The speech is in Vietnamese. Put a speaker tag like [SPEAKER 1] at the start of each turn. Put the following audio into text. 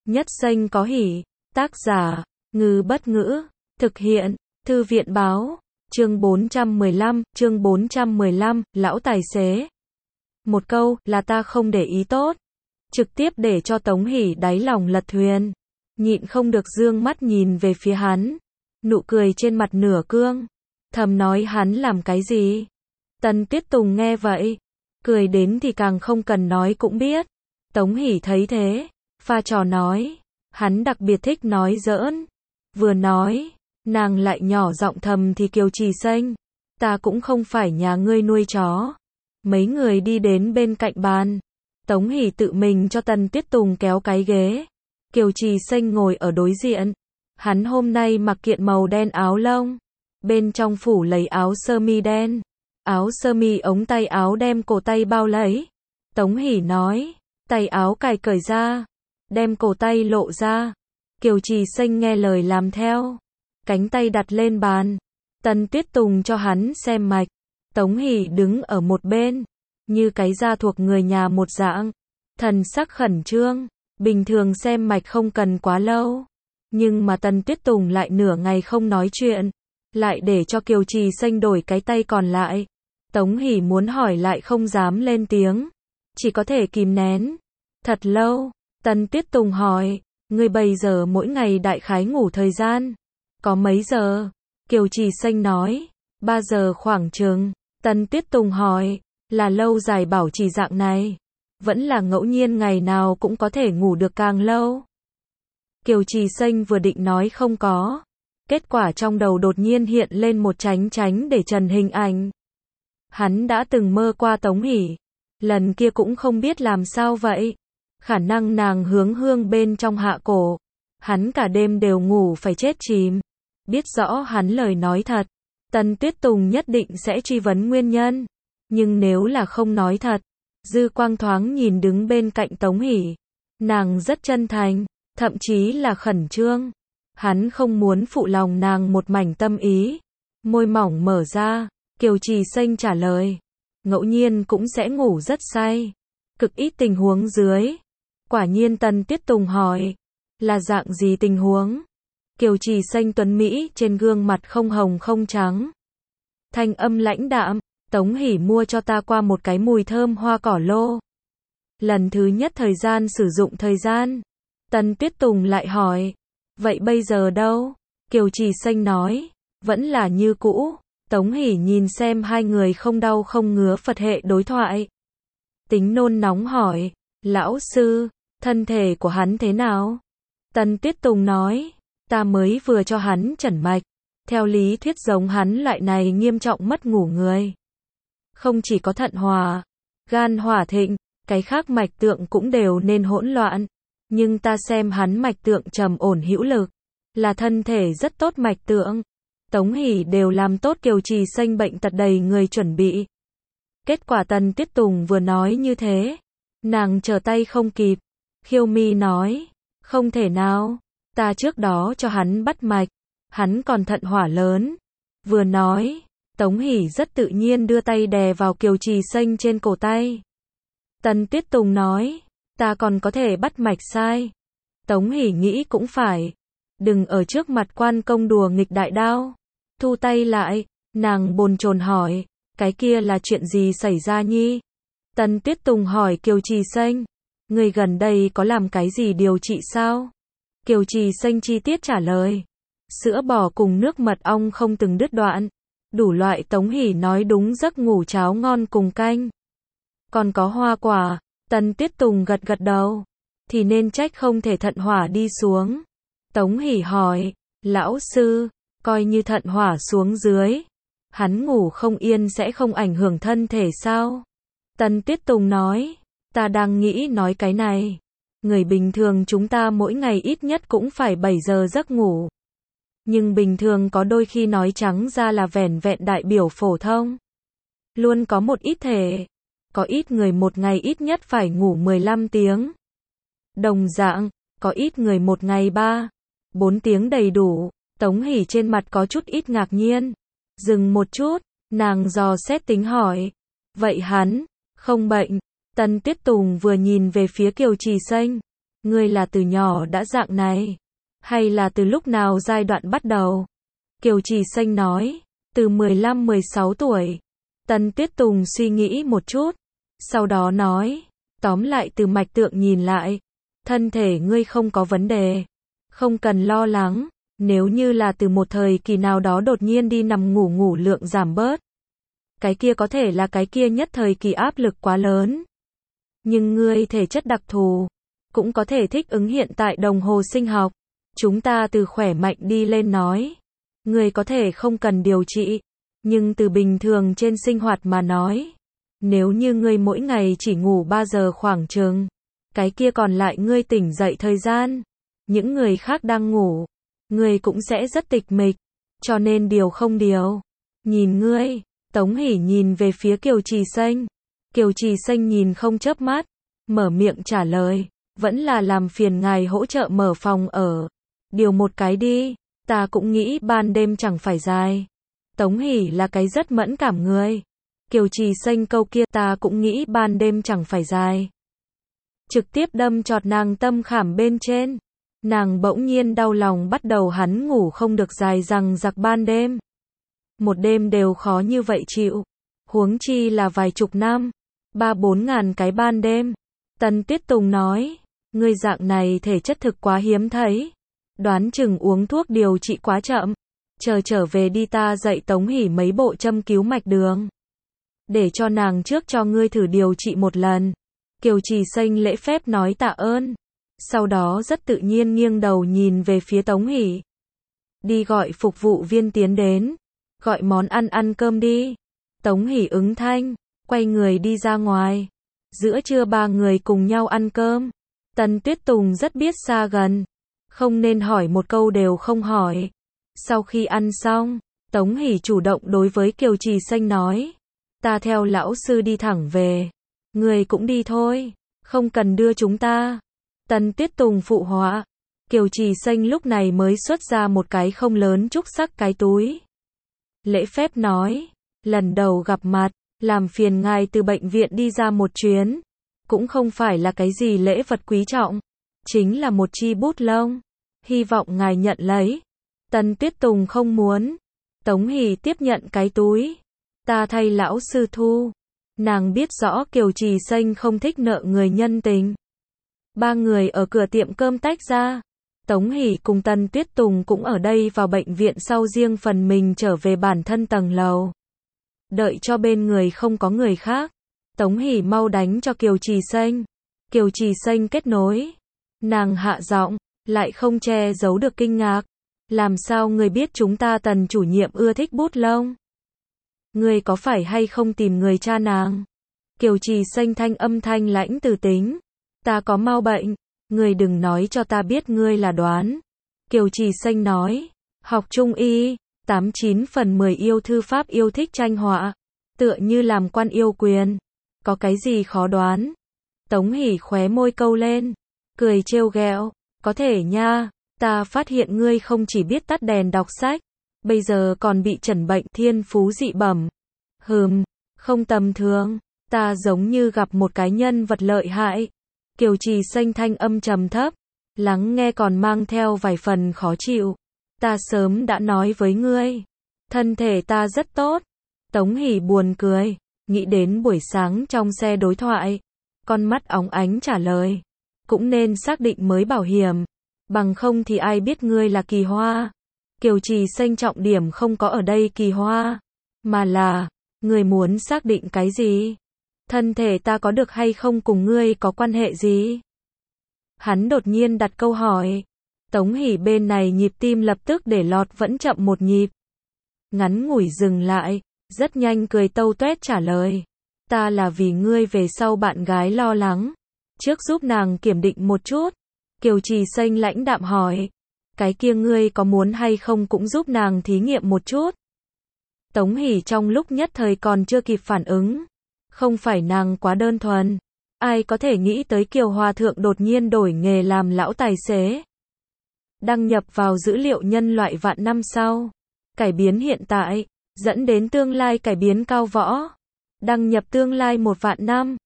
[SPEAKER 1] Nhất Xanh có hỉ. Tác giả, Ngư Bất Ngữ. Thực hiện, Thư viện Báo. Chương 415, lão tài xế. Một câu, là ta không để ý tốt. Trực tiếp để cho Tống Hỷ đáy lòng lật thuyền. Nhịn không được dương mắt nhìn về phía hắn. Nụ cười trên mặt nửa cương. Thầm nói hắn làm cái gì? Tần Tuyết Tùng nghe vậy. Cười đến thì càng không cần nói cũng biết. Tống Hỷ thấy thế. Pha trò nói. Hắn đặc biệt thích nói giỡn. Vừa nói. Nàng lại nhỏ giọng thầm thì Kiều Trì Xanh. Ta cũng không phải nhà ngươi nuôi chó. Mấy người đi đến bên cạnh bàn. Tống Hỷ tự mình cho Tần Tuyết Tùng kéo cái ghế. Kiều Trì Xanh ngồi ở đối diện. Hắn hôm nay mặc kiện màu đen áo lông. Bên trong phủ lấy áo sơ mi đen. Áo sơ mi ống tay áo đem cổ tay bao lấy. Tống Hỷ nói. Tay áo cài cởi ra. Đem cổ tay lộ ra. Kiều Trì Xanh nghe lời làm theo. Cánh tay đặt lên bàn. Tần Tuyết Tùng cho hắn xem mạch. Tống Hỷ đứng ở một bên. Như cái da thuộc người nhà một dạng. Thần sắc khẩn trương. Bình thường xem mạch không cần quá lâu. Nhưng mà Tần Tuyết Tùng lại nửa ngày không nói chuyện. Lại để cho Kiều Trì Xanh đổi cái tay còn lại. Tống Hỷ muốn hỏi lại không dám lên tiếng. Chỉ có thể kìm nén. Thật lâu. Tần Tuyết Tùng hỏi. Ngươi bây giờ mỗi ngày đại khái ngủ thời gian. Có mấy giờ? Kiều Trì Xanh nói. 3 giờ khoảng chừng. Tần Tuyết Tùng hỏi. Là lâu dài bảo trì dạng này. Vẫn là ngẫu nhiên ngày nào cũng có thể ngủ được càng lâu. Kiều Trì Xanh vừa định nói không có. Kết quả trong đầu đột nhiên hiện lên một tránh để trần hình ảnh. Hắn đã từng mơ qua Tống Hỷ. Lần kia cũng không biết làm sao vậy. Khả năng nàng hướng hương bên trong hạ cổ. Hắn cả đêm đều ngủ phải chết chìm. Biết rõ hắn lời nói thật. Tần Tuyết Tùng nhất định sẽ truy vấn nguyên nhân. Nhưng nếu là không nói thật. Dư quang thoáng nhìn đứng bên cạnh Tống Hỷ. Nàng rất chân thành. Thậm chí là khẩn trương. Hắn không muốn phụ lòng nàng một mảnh tâm ý. Môi mỏng mở ra. Kiều Trì Xanh trả lời. Ngẫu nhiên cũng sẽ ngủ rất say. Cực ít tình huống dưới. Quả nhiên Tần Tuyết Tùng hỏi. Là dạng gì tình huống? Kiều Trì Xanh tuấn Mỹ trên gương mặt không hồng không trắng. Thanh âm lãnh đạm. Tống Hỷ mua cho ta qua một cái mùi thơm hoa cỏ lô. Lần thứ nhất thời gian sử dụng thời gian. Tần Tuyết Tùng lại hỏi. Vậy bây giờ đâu? Kiều Trì Xanh nói. Vẫn là như cũ. Tống Hỷ nhìn xem hai người không đau không ngứa Phật hệ đối thoại. Tính nôn nóng hỏi. Lão sư, thân thể của hắn thế nào? Tần Tuyết Tùng nói. Ta mới vừa cho hắn chẩn mạch. Theo lý thuyết giống hắn loại này nghiêm trọng mất ngủ người. Không chỉ có thận hòa, gan hỏa thịnh, cái khác mạch tượng cũng đều nên hỗn loạn. Nhưng ta xem hắn mạch tượng trầm ổn hữu lực. Là thân thể rất tốt mạch tượng. Tống Hỷ đều làm tốt Kiều Trì Xanh bệnh tật đầy người chuẩn bị. Kết quả Tần Tuyết Tùng vừa nói như thế. Nàng trở tay không kịp. Khiêu mi nói. Không thể nào. Ta trước đó cho hắn bắt mạch. Hắn còn thận hỏa lớn. Vừa nói. Tống Hỷ rất tự nhiên đưa tay đè vào Kiều Trì Xanh trên cổ tay. Tần Tuyết Tùng nói. Ta còn có thể bắt mạch sai. Tống Hỷ nghĩ cũng phải. Đừng ở trước mặt quan công đùa nghịch đại đao. Thu tay lại. Nàng bồn chồn hỏi. Cái kia là chuyện gì xảy ra nhi? Tần Tuyết Tùng hỏi Kiều Trì Xanh. Người gần đây có làm cái gì điều trị sao? Kiều Trì Xanh chi tiết trả lời. Sữa bò cùng nước mật ong không từng đứt đoạn. Đủ loại. Tống Hỷ nói đúng giấc ngủ cháo ngon cùng canh. Còn có hoa quả. Tần Tuyết Tùng gật gật đầu. Thì nên trách không thể thận hỏa đi xuống. Tống Hỷ hỏi. Lão sư, coi như thận hỏa xuống dưới. Hắn ngủ không yên sẽ không ảnh hưởng thân thể sao? Tần Tuyết Tùng nói. Ta đang nghĩ nói cái này. Người bình thường chúng ta mỗi ngày ít nhất cũng phải 7 giờ giấc ngủ. Nhưng bình thường có đôi khi nói trắng ra là vẻn vẹn đại biểu phổ thông. Luôn có một ít thể. Có ít người một ngày ít nhất phải ngủ 15 tiếng. Đồng dạng, có ít người một ngày 3-4 tiếng đầy đủ. Tống Hỷ trên mặt có chút ít ngạc nhiên. Dừng một chút, nàng dò xét tính hỏi. Vậy hắn, không bệnh? Tần Tuyết Tùng vừa nhìn về phía Kiều Trì Xanh. Ngươi là từ nhỏ đã dạng này, hay là từ lúc nào giai đoạn bắt đầu? Kiều Trì Xanh nói, từ 15-16 tuổi. Tân Tuyết Tùng suy nghĩ một chút, sau đó nói, tóm lại từ mạch tượng nhìn lại, thân thể ngươi không có vấn đề, không cần lo lắng, nếu như là từ một thời kỳ nào đó đột nhiên đi nằm ngủ lượng giảm bớt. Cái kia có thể là cái kia nhất thời kỳ áp lực quá lớn. Nhưng ngươi thể chất đặc thù, cũng có thể thích ứng hiện tại đồng hồ sinh học. Chúng ta từ khỏe mạnh đi lên nói. Ngươi có thể không cần điều trị, nhưng từ bình thường trên sinh hoạt mà nói. Nếu như ngươi mỗi ngày chỉ ngủ 3 giờ khoảng chừng, cái kia còn lại ngươi tỉnh dậy thời gian, những người khác đang ngủ, ngươi cũng sẽ rất tịch mịch, cho nên điều không điều. Nhìn ngươi, Tống Hỷ nhìn về phía Kiều Trì Xanh. Kiều Trì Xanh nhìn không chớp mắt, mở miệng trả lời, vẫn là làm phiền ngài hỗ trợ mở phòng ở. Điều một cái đi, ta cũng nghĩ ban đêm chẳng phải dài. Tống Hỷ là cái rất mẫn cảm người. Kiều Trì Xanh câu kia ta cũng nghĩ ban đêm chẳng phải dài. Trực tiếp đâm chọt nàng tâm khảm bên trên. Nàng bỗng nhiên đau lòng bắt đầu hắn ngủ không được dài rằng giặc ban đêm. Một đêm đều khó như vậy chịu. Huống chi là vài chục năm. 3-4 ngàn cái ban đêm. Tân Tuyết Tùng nói. Ngươi dạng này thể chất thực quá hiếm thấy. Đoán chừng uống thuốc điều trị quá chậm. Chờ trở về đi ta dạy Tống Hỷ mấy bộ châm cứu mạch đường. Để cho nàng trước cho ngươi thử điều trị một lần. Kiều Trì Xanh lễ phép nói tạ ơn. Sau đó rất tự nhiên nghiêng đầu nhìn về phía Tống Hỷ. Đi gọi phục vụ viên tiến đến. Gọi món ăn cơm đi. Tống Hỷ ứng thanh, quay người đi ra ngoài. Giữa trưa ba người cùng nhau ăn cơm. Tân Tuyết Tùng rất biết xa gần. Không nên hỏi một câu đều không hỏi. Sau khi ăn xong, Tống Hỷ chủ động đối với Kiều Trì Xanh nói. Ta theo lão sư đi thẳng về. Người cũng đi thôi. Không cần đưa chúng ta. Tân Tuyết Tùng phụ họa. Kiều Trì Xanh lúc này mới xuất ra một cái không lớn trúc sắc cái túi. Lễ phép nói. Lần đầu gặp mặt, làm phiền ngài từ bệnh viện đi ra một chuyến. Cũng không phải là cái gì lễ vật quý trọng. Chính là một chi bút lông. Hy vọng ngài nhận lấy. Tân Tuyết Tùng không muốn. Tống Hỷ tiếp nhận cái túi. Ta thay lão sư thu. Nàng biết rõ Kiều Trì Xanh không thích nợ người nhân tình. Ba người ở cửa tiệm cơm tách ra. Tống Hỷ cùng Tân Tuyết Tùng cũng ở đây vào bệnh viện sau riêng phần mình trở về bản thân tầng lầu. Đợi cho bên người không có người khác. Tống Hỷ mau đánh cho Kiều Trì Xanh. Kiều Trì Xanh kết nối. Nàng hạ giọng, lại không che giấu được kinh ngạc. Làm sao người biết chúng ta Tần chủ nhiệm ưa thích bút lông? Người có phải hay không tìm người cha nàng? Kiều Trì Xanh thanh âm thanh lãnh từ tính. Ta có mau bệnh, người đừng nói cho ta biết ngươi là đoán. Kiều Trì Xanh nói, học trung y, 89 phần 10 yêu thư pháp yêu thích tranh họa, tựa như làm quan yêu quyền. Có cái gì khó đoán? Tống Hỷ khóe môi câu lên, cười trêu ghẹo, có thể nha, ta phát hiện ngươi không chỉ biết tắt đèn đọc sách, bây giờ còn bị chẩn bệnh thiên phú dị bẩm. Không tầm thường, ta giống như gặp một cái nhân vật lợi hại. Kiều Trì Xanh thanh âm trầm thấp, lắng nghe còn mang theo vài phần khó chịu. Ta sớm đã nói với ngươi, thân thể ta rất tốt. Tống Hỷ buồn cười, nghĩ đến buổi sáng trong xe đối thoại, con mắt óng ánh trả lời, cũng nên xác định mới bảo hiểm, bằng không thì ai biết ngươi là Kỳ Hoa. Kiều Trì Xanh trọng điểm không có ở đây Kỳ Hoa, mà là, ngươi muốn xác định cái gì? Thân thể ta có được hay không cùng ngươi có quan hệ gì? Hắn đột nhiên đặt câu hỏi. Tống Hỷ bên này nhịp tim lập tức để lọt vẫn chậm một nhịp. Ngắn ngủi dừng lại, rất nhanh cười tâu tuét trả lời. Ta là vì ngươi về sau bạn gái lo lắng. Trước giúp nàng kiểm định một chút. Kiều Trì Xanh lãnh đạm hỏi. Cái kia ngươi có muốn hay không cũng giúp nàng thí nghiệm một chút? Tống Hỷ trong lúc nhất thời còn chưa kịp phản ứng. Không phải nàng quá đơn thuần. Ai có thể nghĩ tới Kiều Hòa Thượng đột nhiên đổi nghề làm lão tài xế. Đăng nhập vào dữ liệu nhân loại vạn năm sau. Cải biến hiện tại, dẫn đến tương lai cải biến cao võ. Đăng nhập tương lai 1 vạn năm.